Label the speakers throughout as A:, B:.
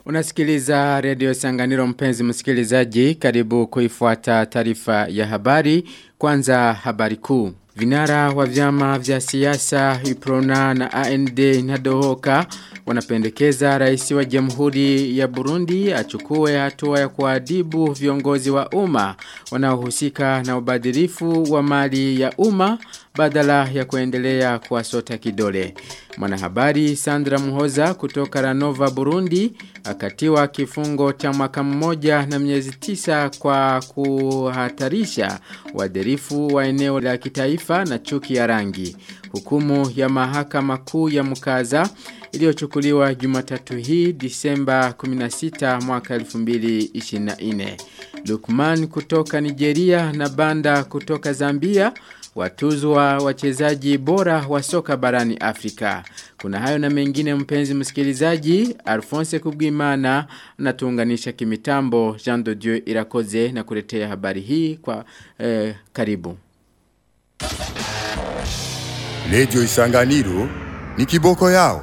A: Unasikiliza Radio Sanganiro mpenzi msikilizaji, karibu kuifuata taarifa ya habari. Kwanza habari kuu. Vinara wa vyama vya siasa UPRONA na AND Nhadohoka wanapendekeza rais wa Jamhuri ya Burundi achukue hatua ya kuadhibu viongozi wa umma wanaohusika na ubadhirifu wa mali ya umma badala ya kuendelea kuwasota kidole. Mwanahabari Sandra Muhoza kutoka Ranova Burundi akatiwa kifungo cha mwaka mmoja na miezi 9 kwa kuhatarisha wadhirifu wa eneo la kitaifa na chuki ya rangi. Hukumu ya mahakama kuu ya Mukaza iliyochukuliwa Jumatatu hii Disemba 16 mwaka 2024. Lukman kutoka Nigeria na Banda kutoka Zambia watuzwa wachezaji bora wa soka barani Afrika. Kuna hayo na mengine mpenzi msikilizaji. Alphonse Kubwimana natuunganisha kimitambo. Jean de Dieu Irakoze na kuletea habari hii kwa karibu.
B: Radio Isanganiro ni kiboko yao.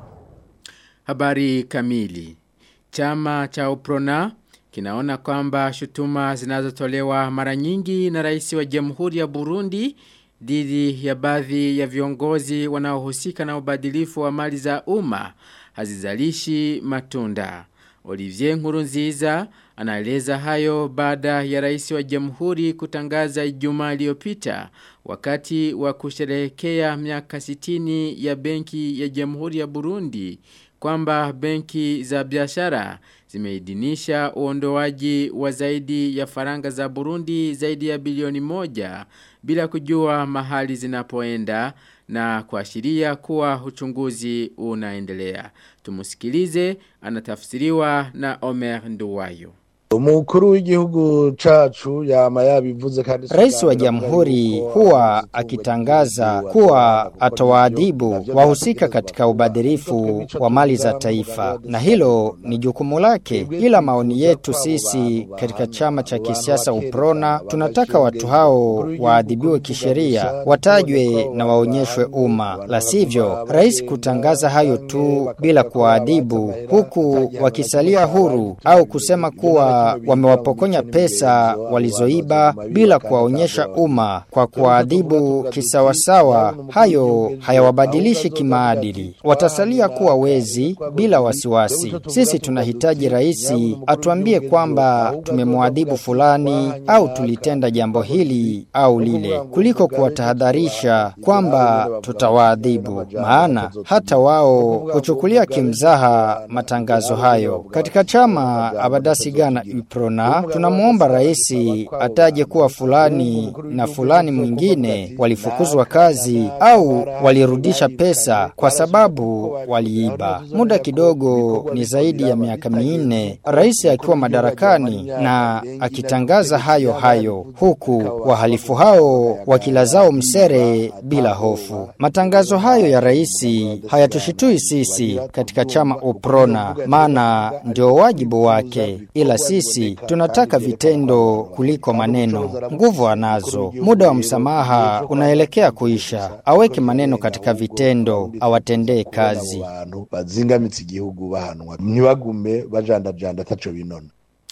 A: Habari kamili. Chama cha UPRONA kinaona kwamba shutuma zinazotolewa mara nyingi na rais wa Jamhuri ya Burundi dhidi ya baadhi ya viongozi wanaohusika na ubadhilifu wa mali za umma hazizalishi matunda. Olivier Nkurunziza anaeleza hayo baada ya rais wa Jamhuri kutangaza Ijumaa iliyopita wakati wa kusherehekea miaka 60 ya benki ya Jamhuri ya Burundi kwamba benki za biashara zimeidhinisha uondoaji wa zaidi ya faranga za Burundi zaidi ya bilioni 1 bila kujua mahali zinapoenda na kuashiria kuwa uchunguzi unaendelea. Tumusikilize, anatafsiriwa na Omer Nduwayo.
C: Umukuru w'igihugu cacu yama yabivuze kandi
D: Rais wa Jamhuri huwa akitangaza kuwa atawaadhibu wahusika katika ubadhirifu wa mali za taifa, na hilo ni jukumu lake. Ila maoni yetu sisi katika chama cha kisiasa UPRONA tunataka watu hao waadhibiwe kisheria, watajwe na waonyeshwe umma. La sivyo rais kutangaza hayo tu bila kuadhibu huku wakisalia huru au kusema kuwa wamewapokonya pesa walizoiba bila kuwaonyesha umma kwa kuadhibu kisawasawa, hayo hayawabadilishi kimaadili. Watasalia kuwa wezi bila wasiwasi. Sisi tunahitaji rais atuambie kwamba tumemwadhibu fulani au tulitenda jambo hili au lile, kuliko kuwatahadharisha kwamba tutawaadhibu, maana hata wao kuchukulia kimzaha matangazo hayo. Katika chama Abadasigana UPRONA tunamuomba rais ataje kuwa fulani na fulani mwingine walifukuzwa kazi au walirudisha pesa kwa sababu waliiba. Muda kidogo ni zaidi ya miaka 4 rais akiwa madarakani na akitangaza hayo huku wahalifu hao wakilazao msere bila hofu. Matangazo hayo ya rais hayatushitui sisi katika chama UPRONA, maana ndio wajibu wake, ila sisi tunataka vitendo kuliko maneno. Nguvu anazo. Muda wa msamaha unaelekea kuisha. Aweke maneno katika vitendo, awatendee kazi.
C: Bazingamitse igihugu bahanwa. Ntibagume bajandajanda tacho binona.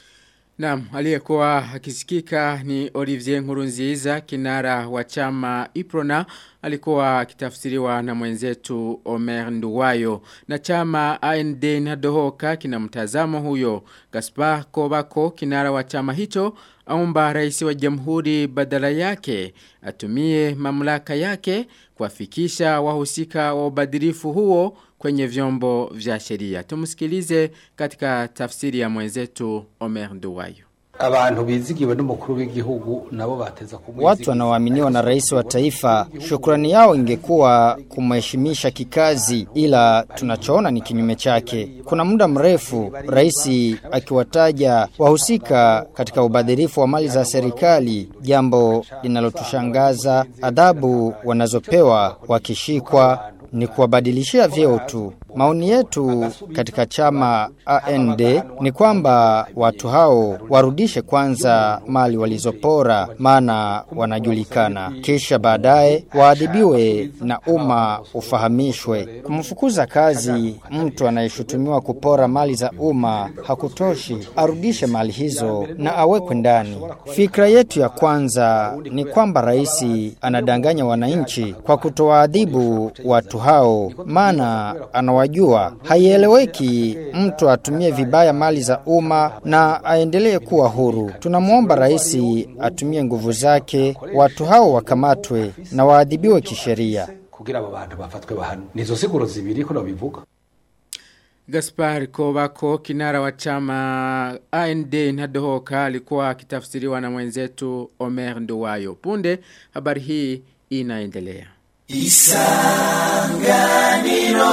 A: Naam, aliyekuwa akisikika ni Olivier Nkurunziza, kinara wa chama UPRONA, alikuwa akitafsiriwa na mwenzetu Omer Nduwayo. Na chama AND Nhadohoka kina mtazamo huyo. Gaspar Kobako, kinara wa chama hicho, aomba rais wa Jamhuri badala yake atumie mamlaka yake kuwafikisha wahusika wa ubadhirifu huo kwenye vyombo vya sheria. Tumusikilize katika tafsiri ya mwenzetu Omer Nduwayo.
E: Abantu bizigiwe n'umukuru w'igihugu nabo bateza kumwizigiza.
D: Watu wanaoaminiwa na rais wa taifa, shukrani yao ingekuwa kumheshimisha kikazi, ila tunachoona ni kinyume chake. Kuna muda mrefu rais akiwataja wahusika katika ubadhirifu wa mali za serikali, jambo linalotushangaza. Adhabu wanazopewa wakishikwa ni kuwabadilishia vyeo tu. Maoni yetu katika chama AND ni kwamba watu hao warudishe kwanza mali walizopora, maana wanajulikana. Kisha baadaye waadhibiwe na umma ufahamishwe. Kumfukuza kazi mtu anayeshutumiwa kupora mali za umma hakutoshi. Arudishe mali hizo na awekwe ndani. Fikra yetu ya kwanza ni kwamba rais anadanganya wananchi kwa kutowaadhibu watu hao, maana anawajua. Haieleweki mtu atumie vibaya mali za umma na aendelee kuwa huru. Tunamuomba rais atumie nguvu zake, watu hao wakamatwe na waadhibiwe kisheria.
E: Kugira abo bantu bafatwe bahano. Nizo siguro zibiri ko nabivuga.
A: Gaspar Kobako, kinara wa chama AND Nhadohoka, alikuwa akitafsiriwa na mwenzetu Omer Nduwayo. Punde habari hii inaendelea. Isanganiro.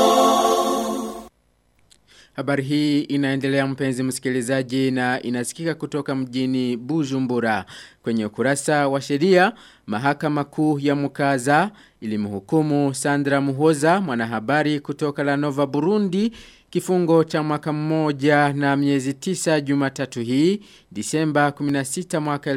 A: Habari hii inaendelea, mpenzi msikilizaji, na inasikika kutoka mjini Bujumbura. Kwenye ukurasa wa sheria, mahakama kuu ya Mukaza ilimhukumu Sandra Muhoza, mwanahabari kutoka La Nova Burundi, kifungo cha mwaka mmoja na miezi 9 Jumatatu hii, Disemba 16 mwaka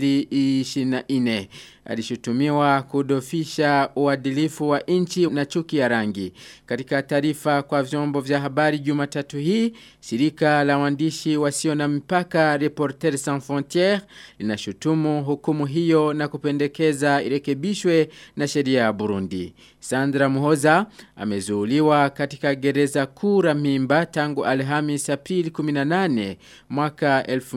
A: 2024. Alishutumiwa kudofisha uadilifu wa nchi na chuki ya rangi. Katika taarifa kwa vyombo vya habari Jumatatu hii, shirika la waandishi wasio na mipaka Reporters Sans Frontières linashutumu hukumu hiyo na kupendekeza irekebishwe na sheria ya Burundi. Sandra Muhoza amezuuliwa katika gereza kuu la Mimba tangu Alhamisi Aprili 18 mwaka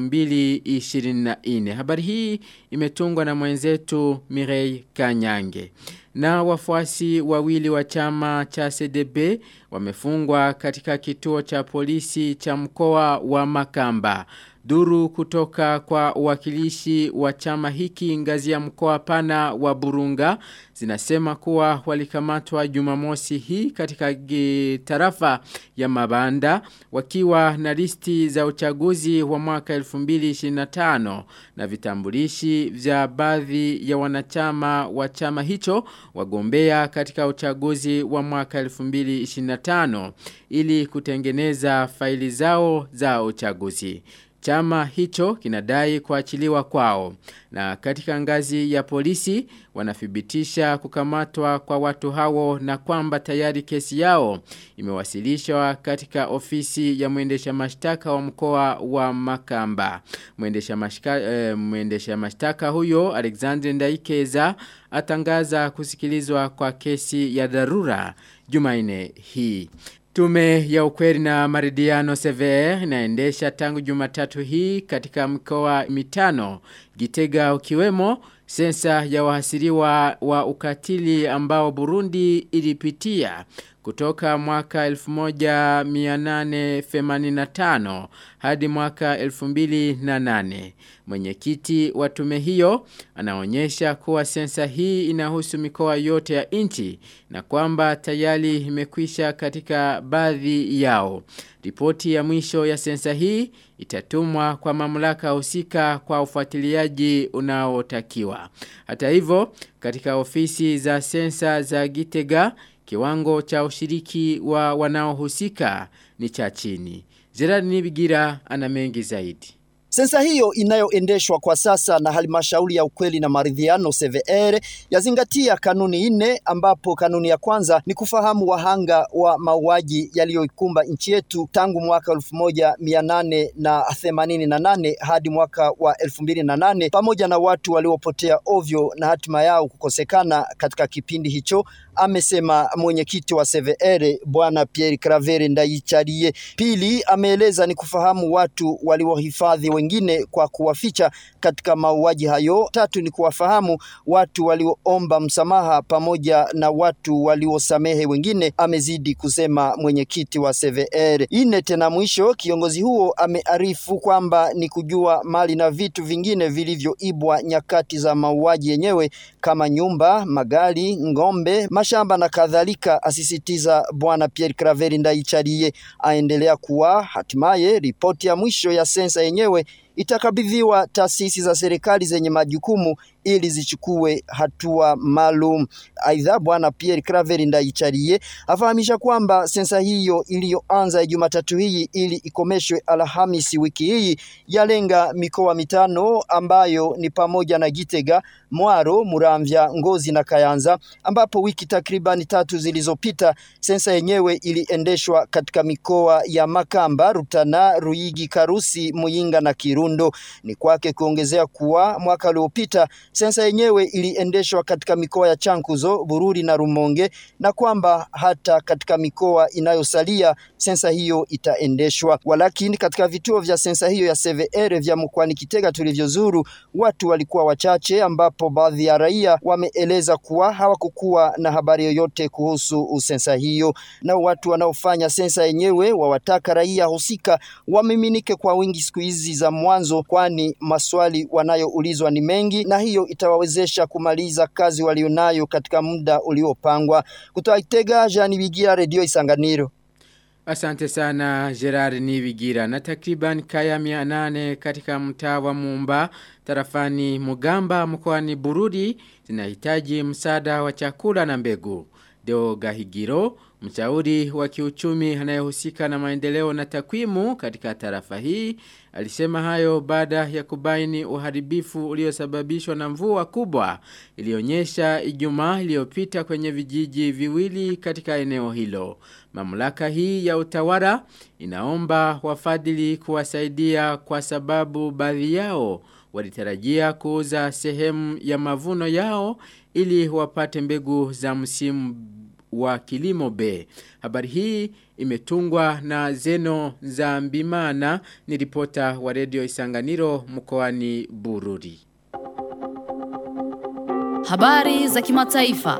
A: 2024. Habari hii imetungwa na mwenzetu Mirei Kanyange. Na wafuasi wawili wa chama cha CDB wamefungwa katika kituo cha polisi cha mkoa wa Makamba. Duru kutoka kwa wakilishi wa chama hiki ngazi ya mkoa pana wa Burunga zinasema kuwa walikamatwa Jumamosi hii katika tarafa ya Mabanda wakiwa na listi za uchaguzi wa mwaka 2025 na vitambulishi vya baadhi ya wanachama wa chama hicho wagombea katika uchaguzi wa mwaka 2025 ili kutengeneza faili zao za uchaguzi. Chama hicho kinadai kuachiliwa kwao, na katika ngazi ya polisi wanathibitisha kukamatwa kwa watu hao na kwamba tayari kesi yao imewasilishwa katika ofisi ya mwendesha mashtaka wa mkoa wa Makamba. Mwendesha mashtaka huyo Alexander Ndaikeza atangaza kusikilizwa kwa kesi ya dharura Jumanne hii. Tume ya ukweli na maridhiano CVR inaendesha tangu Jumatatu hii katika mikoa 5 Gitega ukiwemo sensa ya wahasiriwa wa ukatili ambao Burundi ilipitia kutoka mwaka 1885 hadi mwaka 2008. Mwenyekiti wa tume hiyo anaonyesha kuwa sensa hii inahusu mikoa yote ya nchi na kwamba tayari imekwisha katika baadhi yao. Ripoti ya mwisho ya sensa hii itatumwa kwa mamlaka husika kwa ufuatiliaji unaotakiwa. Hata hivyo, katika ofisi za sensa za Gitega, kiwango cha ushiriki wa wanaohusika ni cha chini. Gerard Nibigira ana mengi zaidi.
F: Sensa hiyo inayoendeshwa kwa sasa na halmashauri ya ukweli na maridhiano CVR yazingatia kanuni 4, ambapo kanuni ya kwanza ni kufahamu wahanga wa mauaji yaliyoikumba nchi yetu tangu mwaka 1888 hadi mwaka wa 2008 pamoja na watu waliopotea ovyo na hatima yao kukosekana katika kipindi hicho, amesema mwenyekiti wa CVR Bwana Pierre Claver Ndayichariye. Pili, ameeleza ni kufahamu watu waliohifadhi wengine kwa kuwaficha katika mauaji hayo. Tatu, ni kuwafahamu watu walioomba msamaha pamoja na watu waliosamehe wengine, amezidi kusema mwenyekiti wa CVR. Ine, tena mwisho, kiongozi huo amearifu kwamba ni kujua mali na vitu vingine vilivyoibwa nyakati za mauaji yenyewe kama nyumba, magari, ngombe, mashamba na kadhalika, asisitiza Bwana Pierre Claver Ndayichariye. Aendelea kuwa hatimaye ripoti ya mwisho ya sensa yenyewe itakabidhiwa taasisi za serikali zenye majukumu ili zichukue hatua maalum. Aidha, Bwana Pierre Claver Ndayicariye afahamisha kwamba sensa hiyo iliyoanza Jumatatu hii ili ikomeshwe Alhamisi wiki hii yalenga mikoa mitano ambayo ni pamoja na Gitega, Mwaro, Muramvya, Ngozi na Kayanza, ambapo wiki takriban 3 zilizopita sensa yenyewe iliendeshwa katika mikoa ya Makamba, Rutana, Ruyigi, Karusi, Muyinga na Kirundo. Ni kwake kuongezea kuwa mwaka uliopita sensa yenyewe iliendeshwa katika mikoa ya Chankuzo, Bururi na Rumonge, na kwamba hata katika mikoa inayosalia sensa hiyo itaendeshwa. Walakini katika vituo vya sensa hiyo ya CVR vya mkoani Kitega tulivyozuru, watu walikuwa wachache, ambapo baadhi ya raia wameeleza kuwa hawakukuwa na habari yoyote kuhusu sensa hiyo. Na watu wanaofanya sensa yenyewe wawataka raia husika wamiminike kwa wingi siku hizi za mwanzo, kwani maswali wanayoulizwa ni mengi na hiyo itawawezesha kumaliza kazi walionayo katika muda uliopangwa. Kutoka Kitega, Jean Bigira, Radio Isanganiro.
A: Asante sana Gerard Nivigira. Na takriban kaya 800 katika mtaa wa Mumba tarafani Mugamba mkoani Bururi zinahitaji msaada wa chakula na mbegu. Deo Gahigiro, mshauri wa kiuchumi anayehusika na maendeleo na takwimu katika tarafa hii, alisema hayo baada ya kubaini uharibifu uliosababishwa na mvua kubwa ilionyesha Ijumaa iliyopita kwenye vijiji viwili katika eneo hilo. Mamlaka hii ya utawala inaomba wafadhili kuwasaidia kwa sababu baadhi yao walitarajia kuuza sehemu ya mavuno yao ili wapate mbegu za msimu wa kilimo B. Habari hii imetungwa na Zeno Zambimana, ni ripota wa Radio Isanganiro mkoani Bururi.
G: Habari za kimataifa.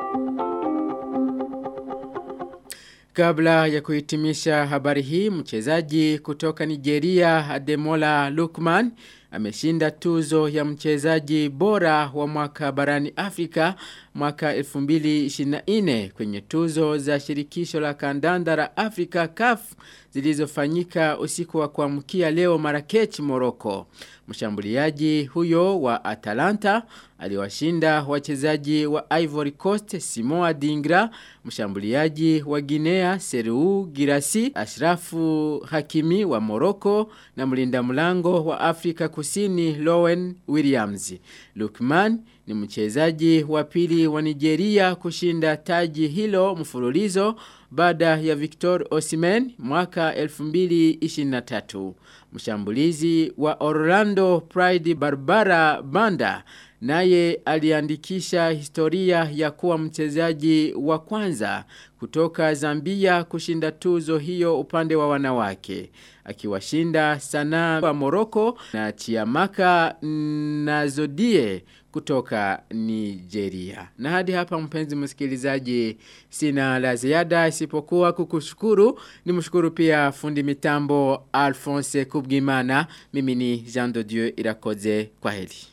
A: Kabla ya kuhitimisha habari hii, mchezaji kutoka Nigeria Ademola Lookman ameshinda tuzo ya mchezaji bora wa mwaka barani Afrika mwaka 2024 kwenye tuzo za shirikisho la kandanda la Afrika CAF zilizofanyika usiku wa kuamkia leo Marrakech, Morocco. Mshambuliaji huyo wa Atalanta aliwashinda wachezaji wa Ivory Coast Simoa Dingra, mshambuliaji wa Guinea Serou Girassi, Ashrafu Hakimi wa Morocco na mlinda mlango wa Afrika Kusini Lowen Williams. Lookman ni mchezaji wa pili wa Nigeria kushinda taji hilo mfululizo baada ya Victor Osimhen mwaka 2023. Mshambulizi wa Orlando Pride Barbara Banda naye aliandikisha historia ya kuwa mchezaji wa kwanza kutoka Zambia kushinda tuzo hiyo upande wa wanawake, akiwashinda Sana wa Morocco na Chiamaka Nazodie kutoka Nigeria. Na hadi hapa mpenzi msikilizaji, sina la ziada isipokuwa kukushukuru. Nimshukuru pia fundi mitambo Alphonse Kubgimana. Mimi ni Jean de Dieu Irakoze. Kwaheri.